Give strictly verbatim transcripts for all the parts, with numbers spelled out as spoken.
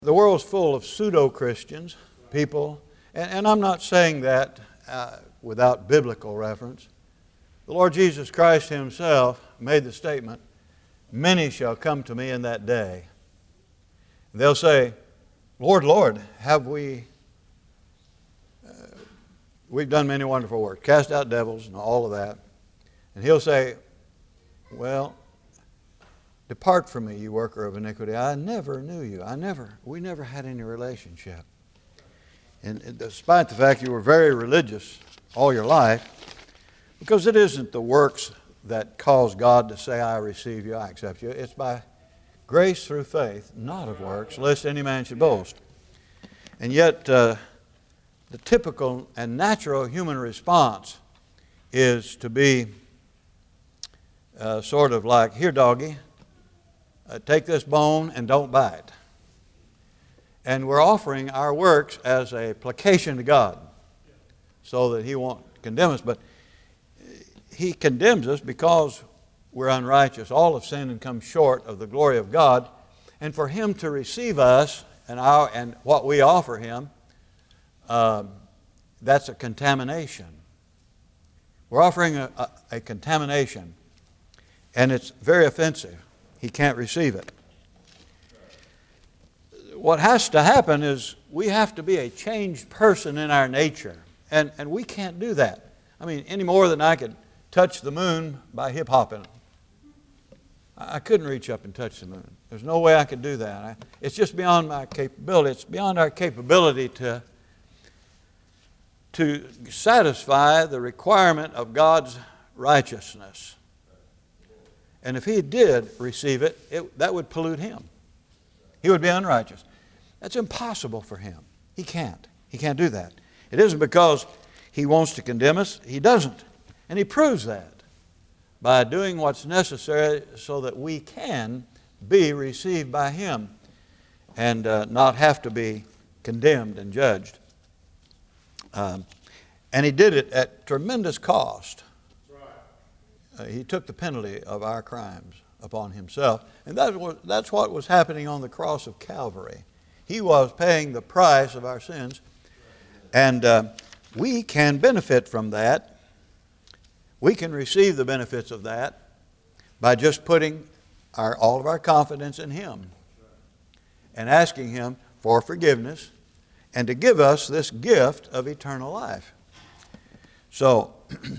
The world's full of pseudo-Christians, people, and, and I'm not saying that uh, without biblical reference. The Lord Jesus Christ Himself made the statement, "Many shall come to me in that day." They'll say, "Lord, Lord, have we, uh, we've done many wonderful works, cast out devils and all of that." And He'll say, "Well, depart from me, you worker of iniquity. I never knew you. I never, we never had any relationship." And despite the fact you were very religious all your life, because it isn't the works that cause God to say, "I receive you, I accept you." It's by grace through faith, not of works, lest any man should boast. And yet, uh, the typical and natural human response is to be uh, sort of like, "Here, doggy, Uh, take this bone and don't bite." And we're offering our works as a placation to God so that He won't condemn us. But He condemns us because we're unrighteous. All have sinned and come short of the glory of God. And for Him to receive us and, our, and what we offer Him, uh, that's a contamination. We're offering a, a, a contamination, and it's very offensive. He can't receive it. What has to happen is we have to be a changed person in our nature. And, and we can't do that. I mean, any more than I could touch the moon by hip-hopping. I couldn't reach up and touch the moon. There's no way I could do that. I, it's just beyond my capability. It's beyond our capability to, to satisfy the requirement of God's righteousness. And if He did receive it, it, that would pollute Him. He would be unrighteous. That's impossible for Him. He can't. He can't do that. It isn't because He wants to condemn us. He doesn't. And He proves that by doing what's necessary so that we can be received by Him and uh, not have to be condemned and judged. Um, and He did it at tremendous cost. Uh, he took the penalty of our crimes upon Himself. And that was, that's what was happening on the cross of Calvary. He was paying the price of our sins. And uh, we can benefit from that. We can receive the benefits of that by just putting our, all of our confidence in Him and asking Him for forgiveness and to give us this gift of eternal life. So,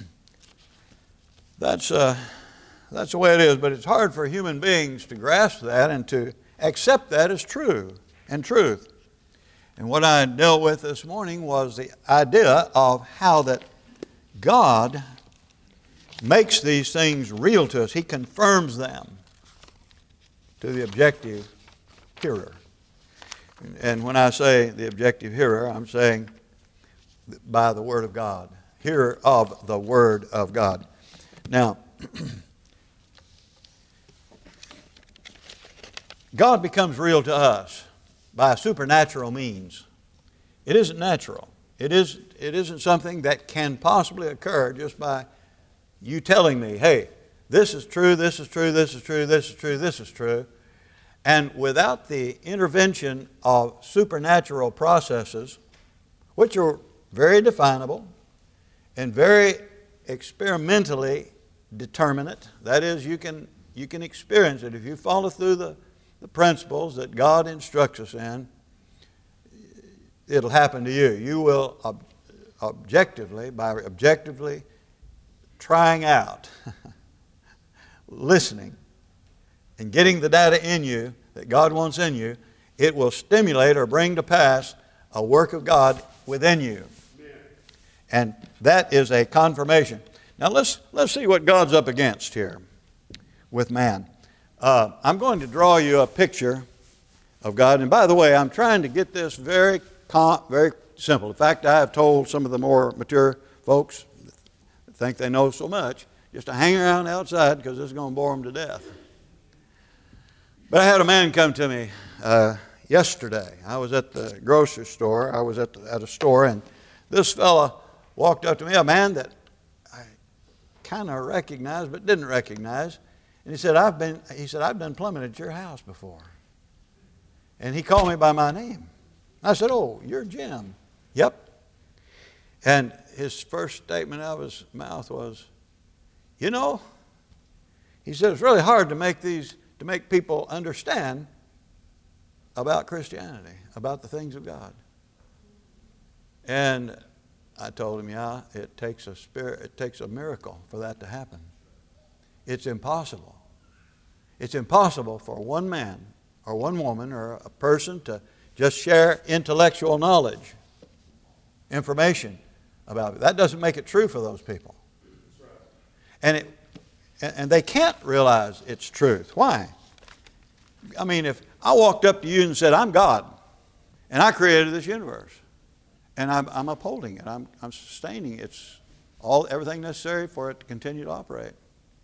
That's, uh, that's the way it is, but it's hard for human beings to grasp that and to accept that as true and truth. And what I dealt with this morning was the idea of how that God makes these things real to us. He confirms them to the objective hearer. And when I say the objective hearer, I'm saying by the Word of God, hearer of the Word of God. Now, God becomes real to us by supernatural means. It isn't natural. It, is, it isn't something that can possibly occur just by you telling me, "Hey, this is true, this is true, this is true, this is true, this is true." And without the intervention of supernatural processes, which are very definable and very experimentally determinate. That is, you can you can experience it. If you follow through the, the principles that God instructs us in, it'll happen to you. You will ob- objectively, by objectively trying out, listening, and getting the data in you that God wants in you, it will stimulate or bring to pass a work of God within you. And that is a confirmation. Now let's let's see what God's up against here with man. Uh, I'm going to draw you a picture of God. And by the way, I'm trying to get this very com- very simple. In fact, I have told some of the more mature folks that think they know so much just to hang around outside because this is going to bore them to death. But I had a man come to me uh, yesterday. I was at the grocery store. I was at the, at a store, and this fella walked up to me, a man that I kind of recognized but didn't recognize. And he said, I've been, he said, I've done plumbing at your house before. And he called me by my name. I said, "Oh, you're Jim." "Yep." And his first statement out of his mouth was, "You know," he said, "it's really hard to make these, to make people understand about Christianity, about the things of God." And I told him, "Yeah, it takes a spirit, it takes a miracle for that to happen. It's impossible. It's impossible for one man or one woman or a person to just share intellectual knowledge, information about it. That doesn't make it true for those people." And it, and they can't realize it's truth. Why? I mean, if I walked up to you and said, "I'm God, and I created this universe, and I'm, I'm upholding it, I'm, I'm sustaining it. It's all, everything necessary for it to continue to operate.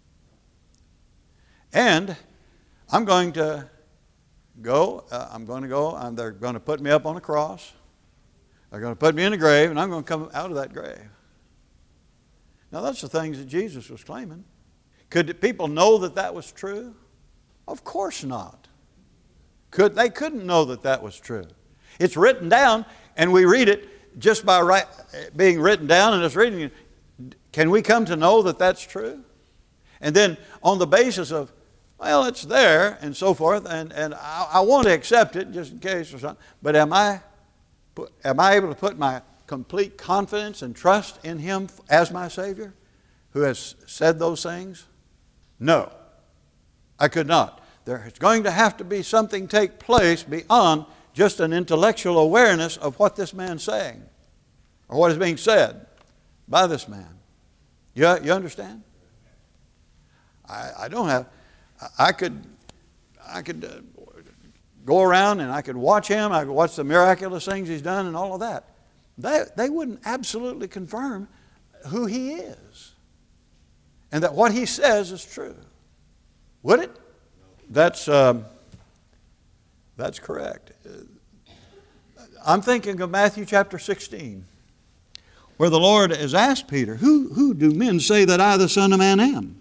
And I'm going to go, uh, I'm going to go, and they're going to put me up on a cross. They're going to put me in a grave, and I'm going to come out of that grave." Now, that's the things that Jesus was claiming. Could people know that that was true? Of course not. Could, they couldn't know that that was true. It's written down, and we read it just by right, being written down and us reading it. Can we come to know that that's true? And then on the basis of, well, it's there and so forth, and, and I, I want to accept it just in case or something, but am I, am I able to put my complete confidence and trust in Him as my Savior who has said those things? No, I could not. There's going to have to be something take place beyond just an intellectual awareness of what this man's saying or what is being said by this man. You, you understand? I, I don't have, I could, I could uh, go around and I could watch him, I could watch the miraculous things he's done and all of that. They, they wouldn't absolutely confirm who he is and that what he says is true. Would it? That's, um, that's correct. I'm thinking of Matthew chapter sixteen, where the Lord has asked Peter, who, who do men say that I, the Son of Man, am?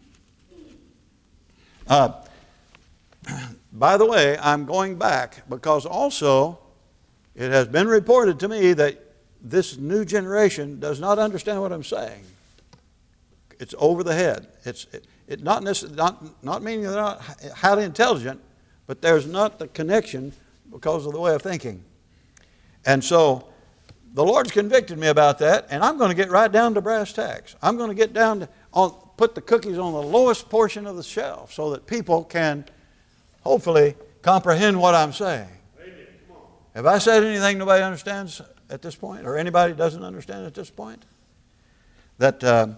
Uh, by the way, I'm going back because also it has been reported to me that this new generation does not understand what I'm saying. It's over the head. It's it, it not, not, not meaning they're not highly intelligent, but there's not the connection because of the way of thinking. And so the Lord's convicted me about that, and I'm going to get right down to brass tacks. I'm going to get down to on, put the cookies on the lowest portion of the shelf so that people can hopefully comprehend what I'm saying. Have I said anything nobody understands at this point, or anybody doesn't understand at this point? That uh,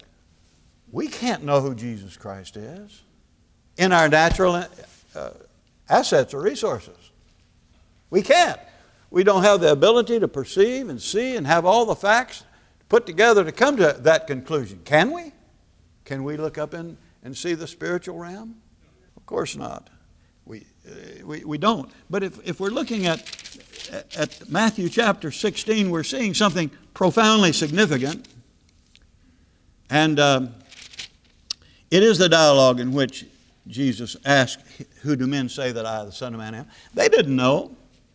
we can't know who Jesus Christ is in our natural uh, assets or resources. We can't. We don't have the ability to perceive and see and have all the facts put together to come to that conclusion. Can we? Can we look up in, and see the spiritual realm? Of course not. We, uh, we, we don't. But if, if we're looking at, at Matthew chapter sixteen, we're seeing something profoundly significant. And um, it is the dialogue in which Jesus asked, who do men say that I, the Son of Man, am? They didn't know.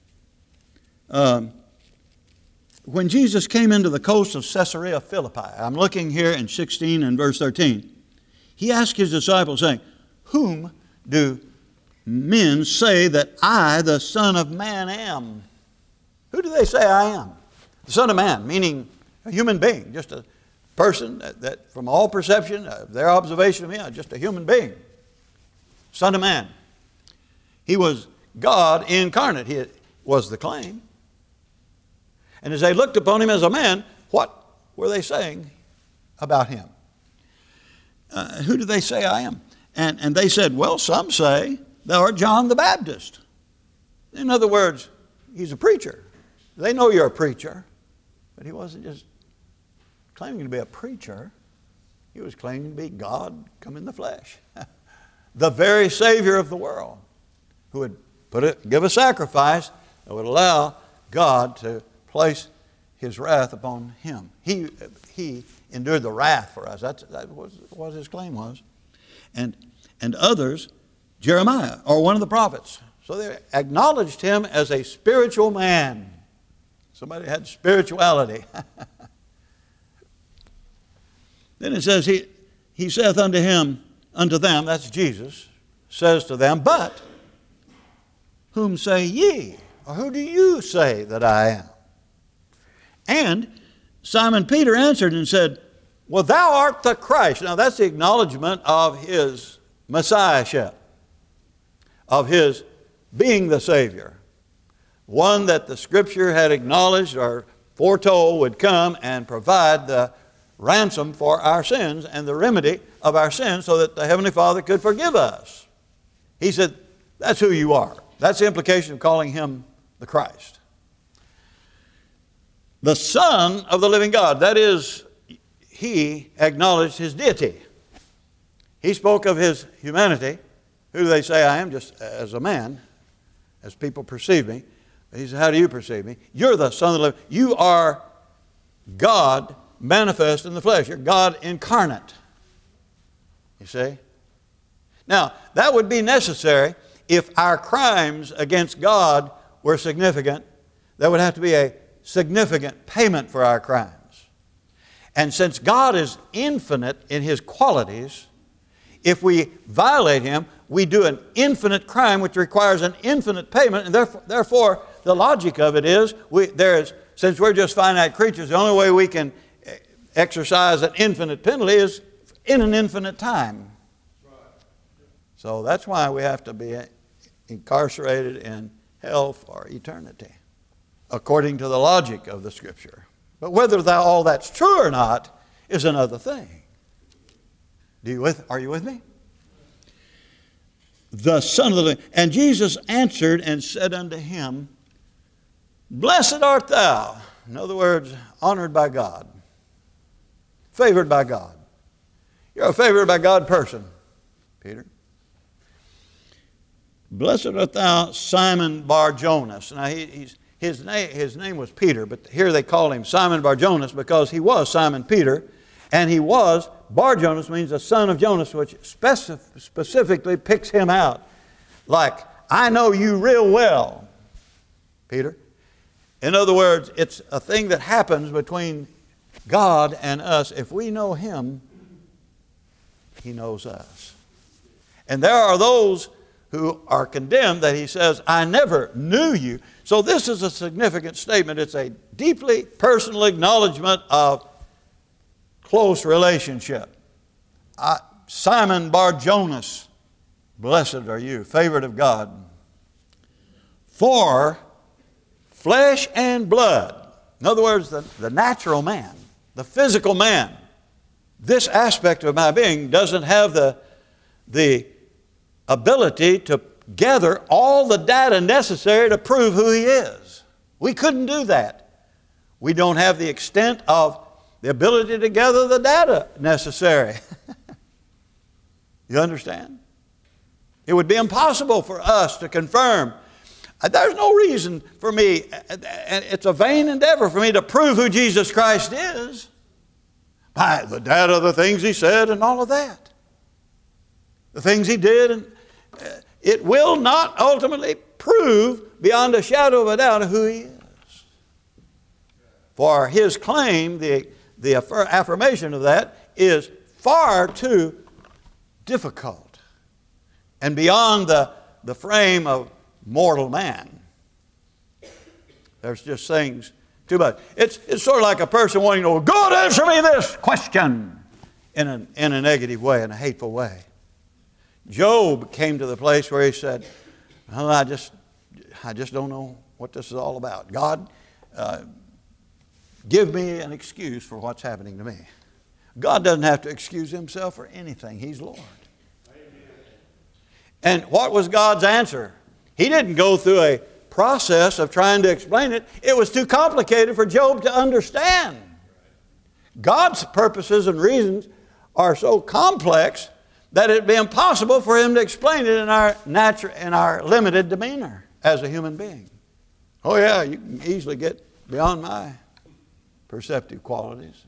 Um, when Jesus came into the coast of Caesarea Philippi, I'm looking here in sixteen and verse thirteen, he asked his disciples, saying, whom do men say that I, the Son of Man, am? Who do they say I am? The Son of Man, meaning a human being, just a person that, that from all perception, uh, their observation of me, I'm just a human being. Son of Man. He was God incarnate, he was the claim. And as they looked upon him as a man, what were they saying about him? Uh, who do they say I am? And, and they said, well, some say thou art John the Baptist. In other words, he's a preacher. They know you're a preacher. But he wasn't just claiming to be a preacher. He was claiming to be God come in the flesh. The very Savior of the world, who would put it, give a sacrifice that would allow God to place His wrath upon Him. He, he endured the wrath for us. That's, that was what His claim was. And, and others, Jeremiah, or one of the prophets, So they acknowledged him as a spiritual man. Somebody had spirituality. Then it says, he, he saith unto him, unto them, that's Jesus, says to them, but whom say ye? Or who do you say that I am? And Simon Peter answered and said, well, thou art the Christ. Now that's the acknowledgement of his messiahship, of his being the Savior. One that the Scripture had acknowledged or foretold would come and provide the ransom for our sins and the remedy of our sins so that the Heavenly Father could forgive us. He said, that's who you are. That's the implication of calling him the Christ. The Son of the living God. That is, he acknowledged his deity. He spoke of his humanity. Who do they say I am? Just as a man, as people perceive me. He said, how do you perceive me? You're the Son of the living. You are God manifest in the flesh. You're God incarnate. You see? Now, that would be necessary if our crimes against God were significant. There would have to be a significant payment for our crimes. And since God is infinite in His qualities, if we violate Him, we do an infinite crime which requires an infinite payment, and therefore, therefore the logic of it is, we, there is, since we're just finite creatures, the only way we can exercise an infinite penalty is in an infinite time. So that's why we have to be incarcerated in hell for eternity, according to the logic of the Scripture. But whether that, all that's true or not is another thing. Do you with, are you with me? The Son of the living. And Jesus answered and said unto him, blessed art thou. In other words, honored by God. Favored by God. You're a favored by God person, Peter. Blessed art thou, Simon Bar-Jonas. Now, he, he's, his, name, his name was Peter, but here they call him Simon Bar-Jonas because he was Simon Peter, and he was, Bar-Jonas means the son of Jonas, which specif- specifically picks him out. Like, I know you real well, Peter. In other words, it's a thing that happens between God and us. If we know Him, He knows us. And there are those who are condemned that He says, I never knew you. So this is a significant statement. It's a deeply personal acknowledgement of close relationship. I, Simon Bar-Jonas, blessed are you, favored of God. For flesh and blood, in other words, the, the natural man, the physical man, this aspect of my being doesn't have the, the ability to gather all the data necessary to prove who He is. We couldn't do that. We don't have the extent of the ability to gather the data necessary. You understand? It would be impossible for us to confirm. There's no reason for me, and it's a vain endeavor for me to prove who Jesus Christ is by the data, the things He said, and all of that. The things He did, and it will not ultimately prove beyond a shadow of a doubt who He is. For His claim, the, the affirmation of that, is far too difficult and beyond the, the frame of mortal man. There's just things too much. It's, it's sort of like a person wanting to know, God, answer me this question in a, in a negative way, in a hateful way. Job came to the place where he said, well, I just, I just don't know what this is all about. God, uh, give me an excuse for what's happening to me. God doesn't have to excuse Himself for anything. He's Lord. And what was God's answer? He didn't go through a process of trying to explain it. It was too complicated for Job to understand. God's purposes and reasons are so complex that it'd be impossible for Him to explain it in our natural, in our limited demeanor as a human being. Oh yeah, you can easily get beyond my perceptive qualities.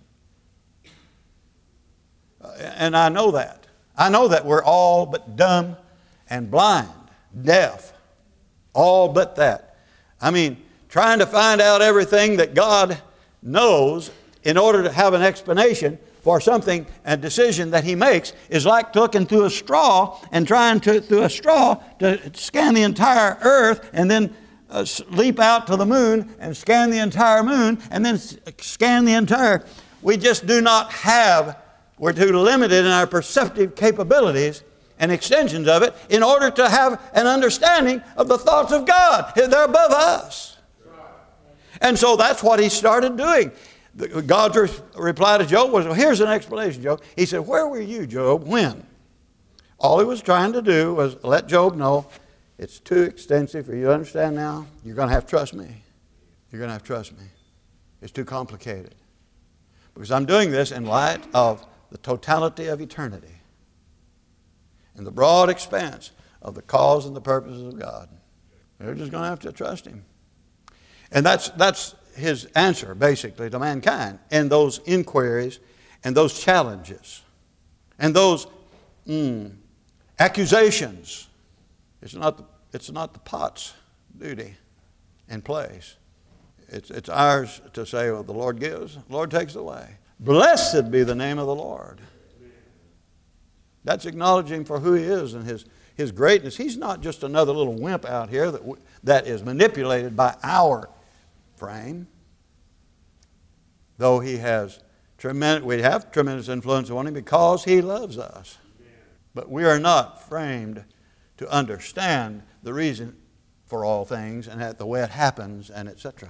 And I know that. I know that we're all but dumb and blind, deaf, All but that. I mean, trying to find out everything that God knows in order to have an explanation for something, a decision that He makes, is like looking through a straw and trying to, through a straw, to scan the entire earth and then uh, leap out to the moon and scan the entire moon and then scan the entire... We just do not have, we're too limited in our perceptive capabilities and extensions of it in order to have an understanding of the thoughts of God. They're above us. And so that's what He started doing. God's re- reply to Job was, well, here's an explanation, Job. He said, where were you, Job, when? All he was trying to do was let Job know, it's too extensive for you to understand now. You're going to have to trust me. You're going to have to trust me. It's too complicated. Because I'm doing this in light of the totality of eternity and the broad expanse of the cause and the purposes of God. They're just going to have to trust Him. And that's that's His answer, basically, to mankind in those inquiries and those challenges and those mm, accusations. It's not the, it's not the pot's duty and place. It's, it's ours to say, well, the Lord gives, the Lord takes away. Blessed be the name of the Lord. That's acknowledging Him for who He is and His, His greatness. He's not just another little wimp out here that, w- that is manipulated by our frame. Though He has tremendous, we have tremendous influence on Him because He loves us. But we are not framed to understand the reason for all things and the way it happens and et cetera.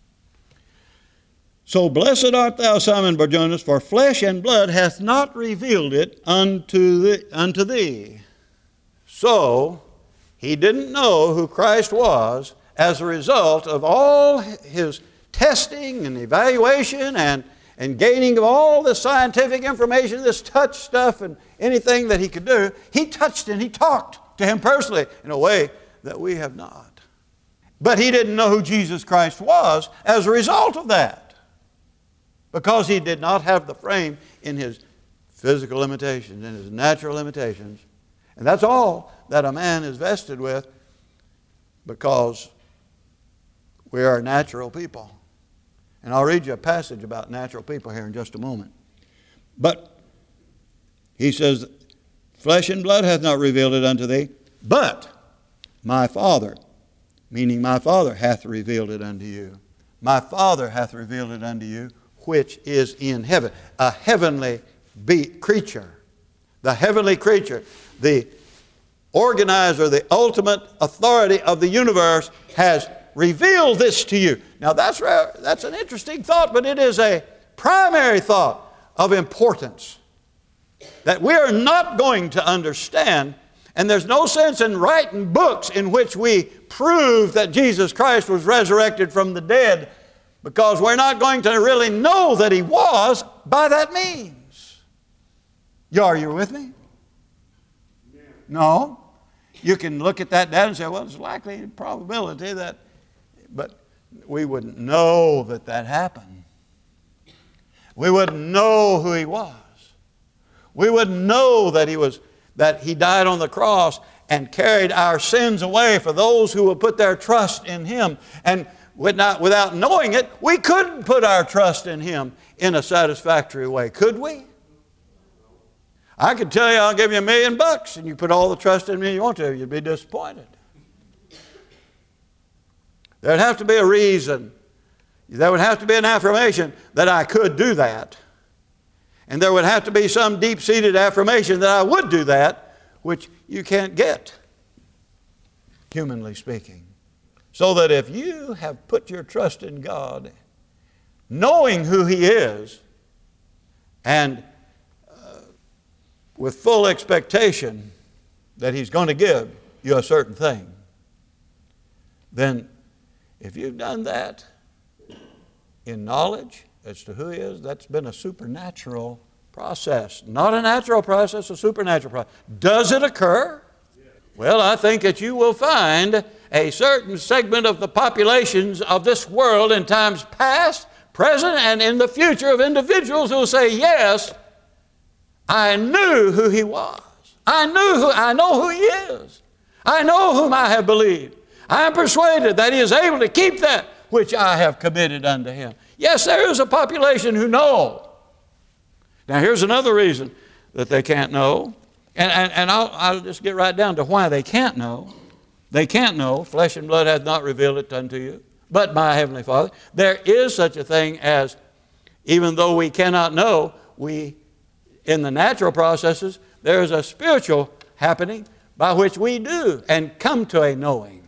So blessed art thou, Simon Barjonas, for flesh and blood hath not revealed it unto, the, unto thee. So he didn't know who Christ was as a result of all his testing and evaluation and, and gaining of all this scientific information, this touch stuff and anything that he could do. He touched and he talked to him personally in a way that we have not. But he didn't know who Jesus Christ was as a result of that, because he did not have the frame in his physical limitations, in his natural limitations. And that's all that a man is vested with, because we are natural people. And I'll read you a passage about natural people here in just a moment. But he says, flesh and blood hath not revealed it unto thee, but my Father, meaning my Father hath revealed it unto you. My Father hath revealed it unto you, which is in heaven. A heavenly be- creature. The heavenly creature. The organizer, the ultimate authority of the universe has revealed this to you. Now that's, rare, that's an interesting thought, but it is a primary thought of importance that we are not going to understand. And there's no sense in writing books in which we prove that Jesus Christ was resurrected from the dead, because we're not going to really know that He was by that means. Are you with me? No. You can look at that data and say, well, it's likely probability that, but we wouldn't know that that happened. We wouldn't know who He was. We wouldn't know that He was, that He died on the cross and carried our sins away for those who will put their trust in Him. And Without, without knowing it, we couldn't put our trust in Him in a satisfactory way, could we? I could tell you I'll give you a million bucks and you put all the trust in me you want to, you'd be disappointed. There'd have to be a reason. There would have to be an affirmation that I could do that. And there would have to be some deep-seated affirmation that I would do that, which you can't get, humanly speaking. So that if you have put your trust in God, knowing who He is, and uh, with full expectation that He's going to give you a certain thing, then if you've done that in knowledge as to who He is, that's been a supernatural process. Not a natural process, a supernatural process. Does it occur? Well, I think that you will find a certain segment of the populations of this world in times past, present, and in the future of individuals who will say, yes, I knew who He was. I knew who, I know who He is. I know whom I have believed. I am persuaded that he is able to keep that which I have committed unto him. Yes, there is a population who know. Now here's another reason that they can't know. And, and, and I'll, I'll just get right down to why they can't know. They can't know. Flesh and blood hath not revealed it unto you, but my heavenly Father. There is such a thing as, even though we cannot know, we, in the natural processes, there is a spiritual happening by which we do and come to a knowing.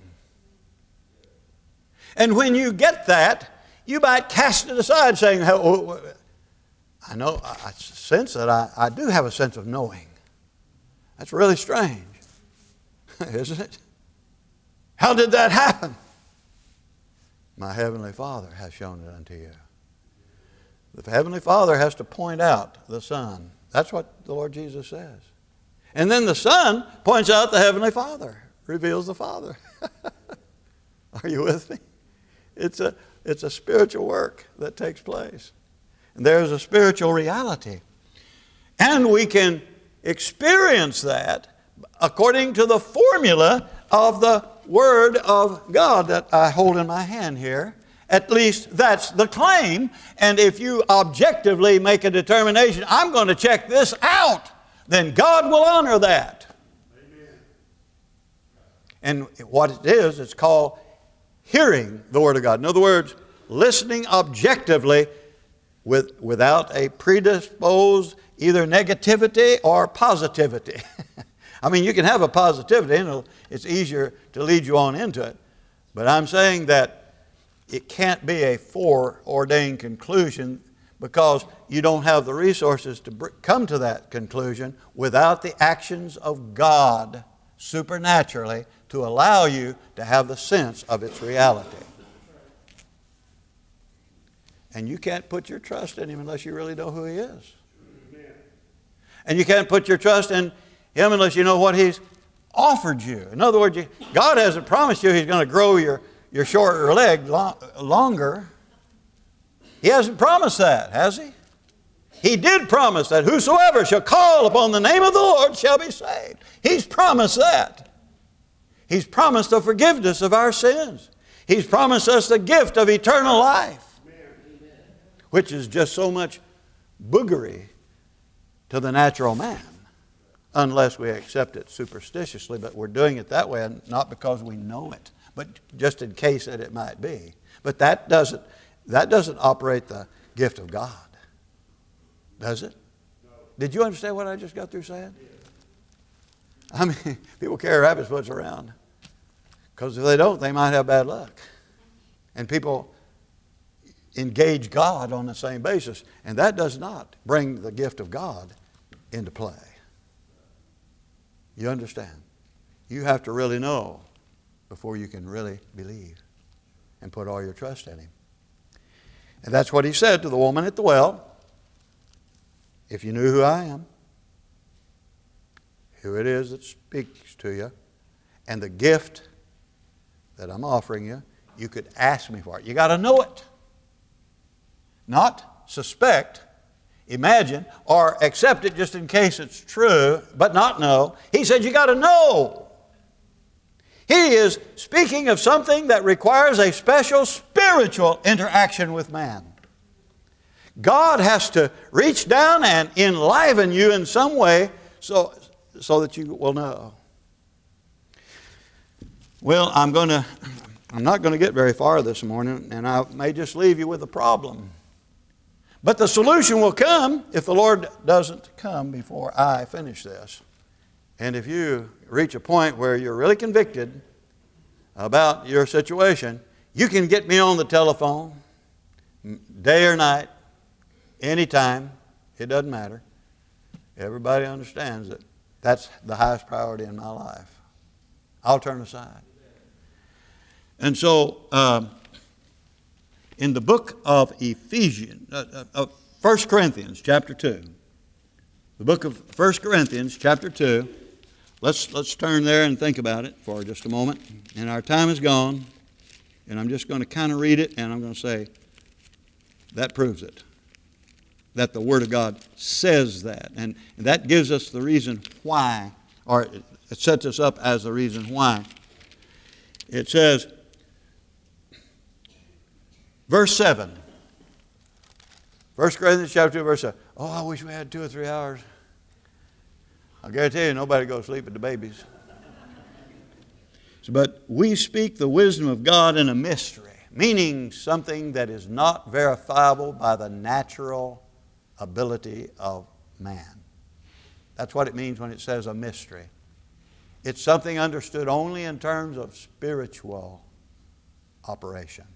And when you get that, you might cast it aside saying, oh, I know, I sense that I, I do have a sense of knowing. That's really strange, isn't it? How did that happen? My heavenly Father has shown it unto you. The heavenly Father has to point out the Son. That's what the Lord Jesus says. And then the Son points out the heavenly Father, reveals the Father. Are you with me? It's a, it's a spiritual work that takes place. And there's a spiritual reality. And we can experience that according to the formula of the Word of God that I hold in my hand here. At least that's the claim. And if you objectively make a determination, I'm going to check this out, then God will honor that. Amen. And what it is, it's called hearing the Word of God. In other words, listening objectively with, without a predisposed either negativity or positivity. I mean, you can have a positivity and it's easier to lead you on into it. But I'm saying that it can't be a foreordained conclusion because you don't have the resources to come to that conclusion without the actions of God supernaturally to allow you to have the sense of its reality. And you can't put your trust in Him unless you really know who He is. And you can't put your trust in Him unless you know what He's offered you. In other words, you, God hasn't promised you He's going to grow your, your shorter leg long, longer. He hasn't promised that, has He? He did promise that whosoever shall call upon the name of the Lord shall be saved. He's promised that. He's promised the forgiveness of our sins. He's promised us the gift of eternal life, which is just so much boogery to the natural man, unless we accept it superstitiously. But we're doing it that way, not because we know it, but just in case that it might be. But that doesn't, that doesn't operate the gift of God, does it? No. Did you understand what I just got through saying? Yeah. I mean, people carry rabbit's foots around because if they don't, they might have bad luck. And people engage God on the same basis, and that does not bring the gift of God into play. You understand? You have to really know before you can really believe and put all your trust in Him. And that's what He said to the woman at the well. If you knew who I am, who it is that speaks to you, and the gift that I'm offering you, you could ask me for it. You got to know it. Not suspect, imagine, or accept it just in case it's true, but not know. He said you got to know. He is speaking of something that requires a special spiritual interaction with man. God has to reach down and enliven you in some way so, so that you will know. Well, I'm going to, I'm not going to get very far this morning, and I may just leave you with a problem. But the solution will come if the Lord doesn't come before I finish this. And if you reach a point where you're really convicted about your situation, you can get me on the telephone, day or night, anytime. It doesn't matter. Everybody understands that that's the highest priority in my life. I'll turn aside. And so, um, in the book of Ephesians, uh, uh, First Corinthians chapter two, the book of First Corinthians chapter two, let's, let's turn there and think about it for just a moment. And our time is gone, and I'm just going to kind of read it, and I'm going to say, that proves it. That the Word of God says that. And, and that gives us the reason why, or it sets us up as the reason why. It says, verse seven. First Corinthians chapter two, verse seven. Oh, I wish we had two or three hours. I guarantee you nobody goes to sleep with the babies. But we speak the wisdom of God in a mystery, meaning something that is not verifiable by the natural ability of man. That's what it means when it says a mystery. It's something understood only in terms of spiritual operation.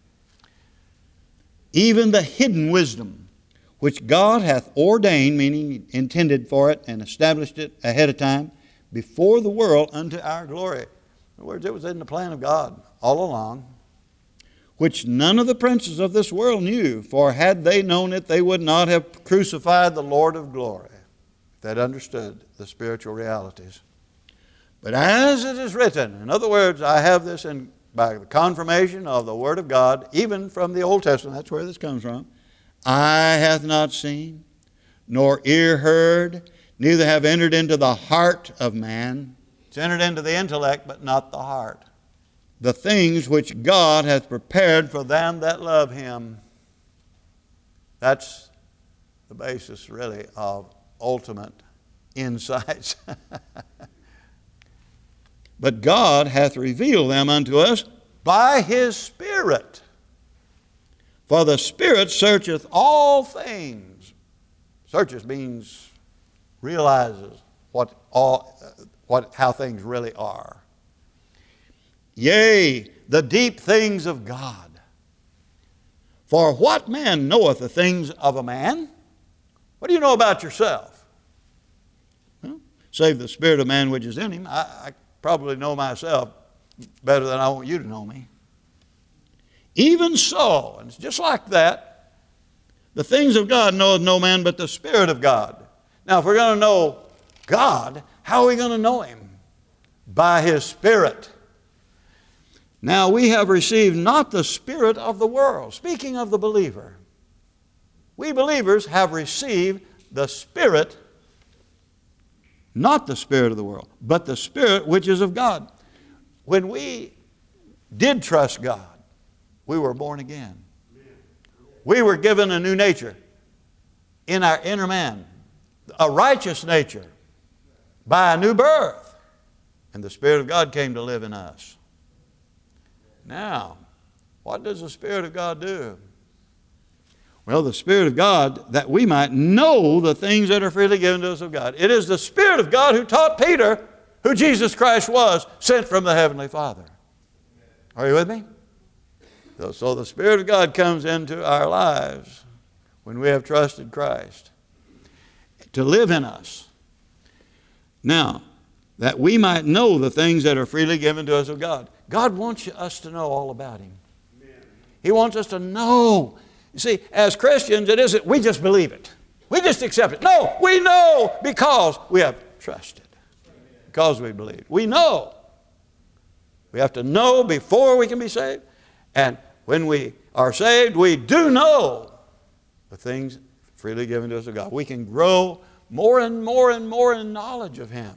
Even the hidden wisdom, which God hath ordained, meaning intended for it and established it ahead of time, before the world unto our glory. In other words, it was in the plan of God all along, which none of the princes of this world knew, for had they known it, they would not have crucified the Lord of glory, if they'd understood the spiritual realities. But as it is written, in other words, I have this in, by the confirmation of the Word of God, even from the Old Testament, that's where this comes from, eye hath not seen, nor ear heard, neither have entered into the heart of man. It's entered into the intellect, but not the heart. The things which God hath prepared for them that love Him. That's the basis, really, of ultimate insights. But God hath revealed them unto us by His Spirit. For the Spirit searcheth all things. Searches means realizes what all, what, how things really are. Yea, the deep things of God. For what man knoweth the things of a man? What do you know about yourself? Well, save the spirit of man which is in him. I, I probably know myself better than I want you to know me. Even so, and it's just like that, the things of God knoweth no man but the Spirit of God. Now, if we're going to know God, how are we going to know Him? By His Spirit. Now, we have received not the spirit of the world. Speaking of the believer, we believers have received the Spirit, not the spirit of the world, but the Spirit which is of God. When we did trust God, we were born again. We were given a new nature in our inner man, a righteous nature by a new birth. And the Spirit of God came to live in us. Now, what does the Spirit of God do? Well, the Spirit of God, that we might know the things that are freely given to us of God. It is the Spirit of God who taught Peter who Jesus Christ was, sent from the Heavenly Father. Are you with me? So, so the Spirit of God comes into our lives when we have trusted Christ to live in us. Now, that we might know the things that are freely given to us of God. God wants us to know all about Him. He wants us to know. You see, as Christians, it isn't we just believe it. We just accept it. No, we know because we have trusted. Because we believe. We know. We have to know before we can be saved. And when we are saved, we do know the things freely given to us of God. We can grow more and more and more in knowledge of Him.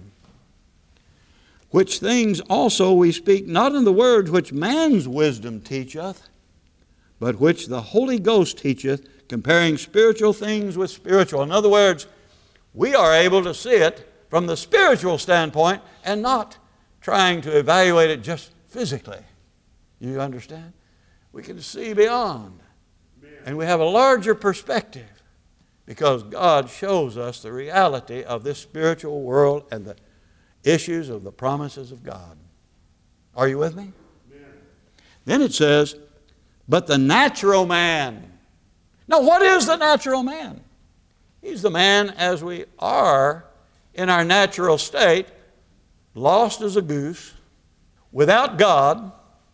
Which things also we speak not in the words which man's wisdom teacheth, but which the Holy Ghost teacheth, comparing spiritual things with spiritual. In other words, we are able to see it from the spiritual standpoint and not trying to evaluate it just physically. You understand? We can see beyond. And we have a larger perspective because God shows us the reality of this spiritual world and the issues of the promises of God. Are you with me? Amen. Then it says, but the natural man. Now, what is the natural man? He's the man as we are in our natural state, lost as a goose, without God,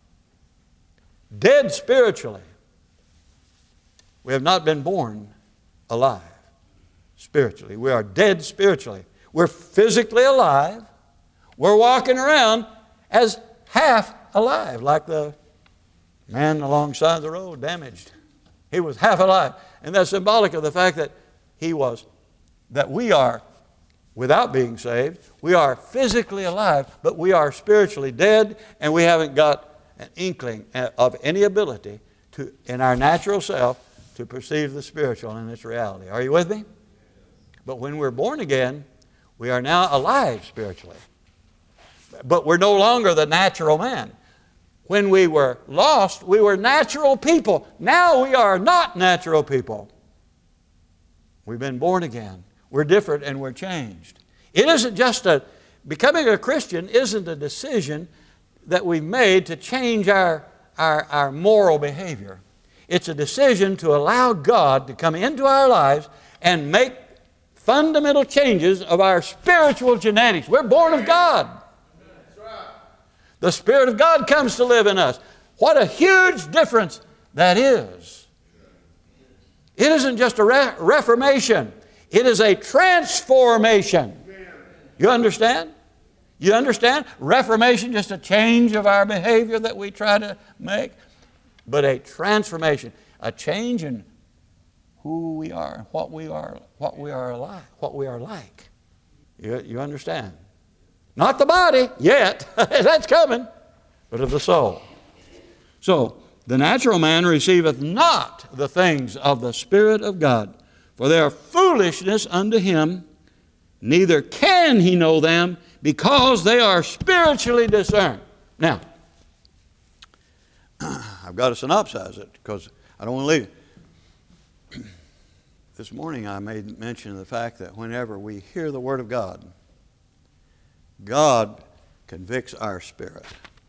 dead spiritually. We have not been born alive spiritually. We are dead spiritually. We're physically alive. We're walking around as half alive, like the man alongside the road, damaged. He was half alive. And that's symbolic of the fact that he was, that we are, without being saved, we are physically alive, but we are spiritually dead, and we haven't got an inkling of any ability to, in our natural self, to perceive the spiritual in its reality. Are you with me? But when we're born again, we are now alive spiritually. But we're no longer the natural man. When we were lost, we were natural people. Now we are not natural people. We've been born again. We're different and we're changed. It isn't just a, becoming a Christian isn't a decision that we've made to change our, our, our moral behavior. It's a decision to allow God to come into our lives and make fundamental changes of our spiritual genetics. We're born of God. The Spirit of God comes to live in us. What a huge difference that is. It isn't just a re- reformation. It is a transformation. You understand? You understand? Reformation, just a change of our behavior that we try to make. But a transformation, a change in who we are, what we are, what we are like, what we are like. You, you understand? Not the body yet, that's coming, but of the soul. So, the natural man receiveth not the things of the Spirit of God, for they are foolishness unto him, neither can he know them, because they are spiritually discerned. Now, I've got to synopsize it, because I don't want to leave it. This morning I made mention of the fact that whenever we hear the Word of God, God convicts our spirit.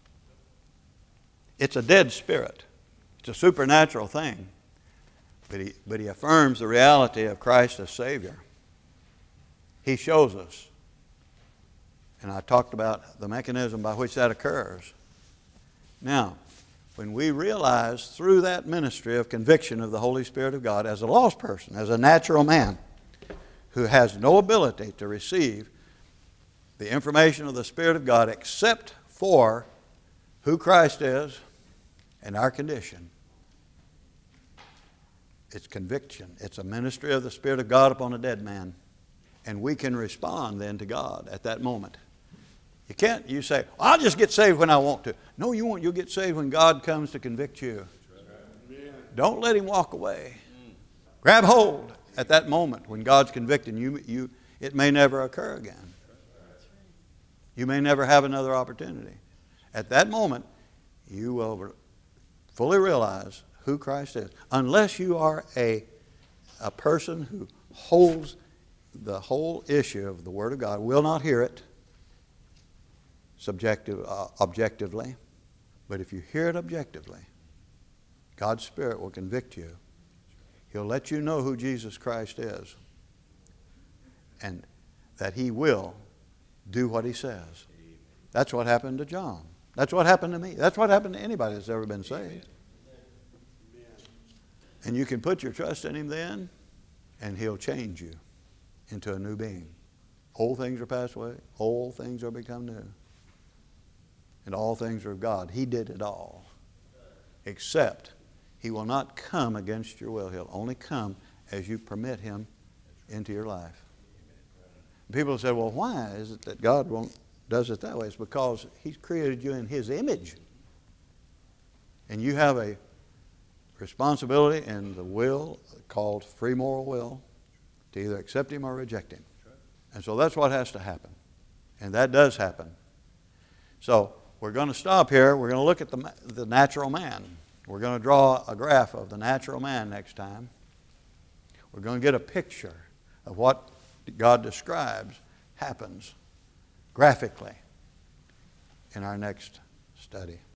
It's a dead spirit. It's a supernatural thing. But he, but he affirms the reality of Christ as Savior. He shows us. And I talked about the mechanism by which that occurs. Now, when we realize through that ministry of conviction of the Holy Spirit of God as a lost person, as a natural man who has no ability to receive the information of the Spirit of God except for who Christ is and our condition. It's conviction. It's a ministry of the Spirit of God upon a dead man. And we can respond then to God at that moment. You can't, you say, I'll just get saved when I want to. No, you won't. You'll get saved when God comes to convict you. Don't let Him walk away. Grab hold at that moment when God's convicting you. You it may never occur again. You may never have another opportunity. At that moment, you will fully realize who Christ is. Unless you are a, a person who holds the whole issue of the Word of God, will not hear it subjective, uh, objectively. But if you hear it objectively, God's Spirit will convict you. He'll let you know who Jesus Christ is. And that He will do what He says. That's what happened to John. That's what happened to me. That's what happened to anybody that's ever been saved. And you can put your trust in Him then, and He'll change you into a new being. Old things are passed away. Old things are become new. And all things are of God. He did it all. Except He will not come against your will. He'll only come as you permit Him into your life. People say, well, why is it that God won't does it that way? It's because He's created you in His image. And you have a responsibility in the will called free moral will to either accept Him or reject Him. And so that's what has to happen. And that does happen. So we're going to stop here. We're going to look at the, the natural man. We're going to draw a graph of the natural man next time. We're going to get a picture of what God describes happens graphically in our next study.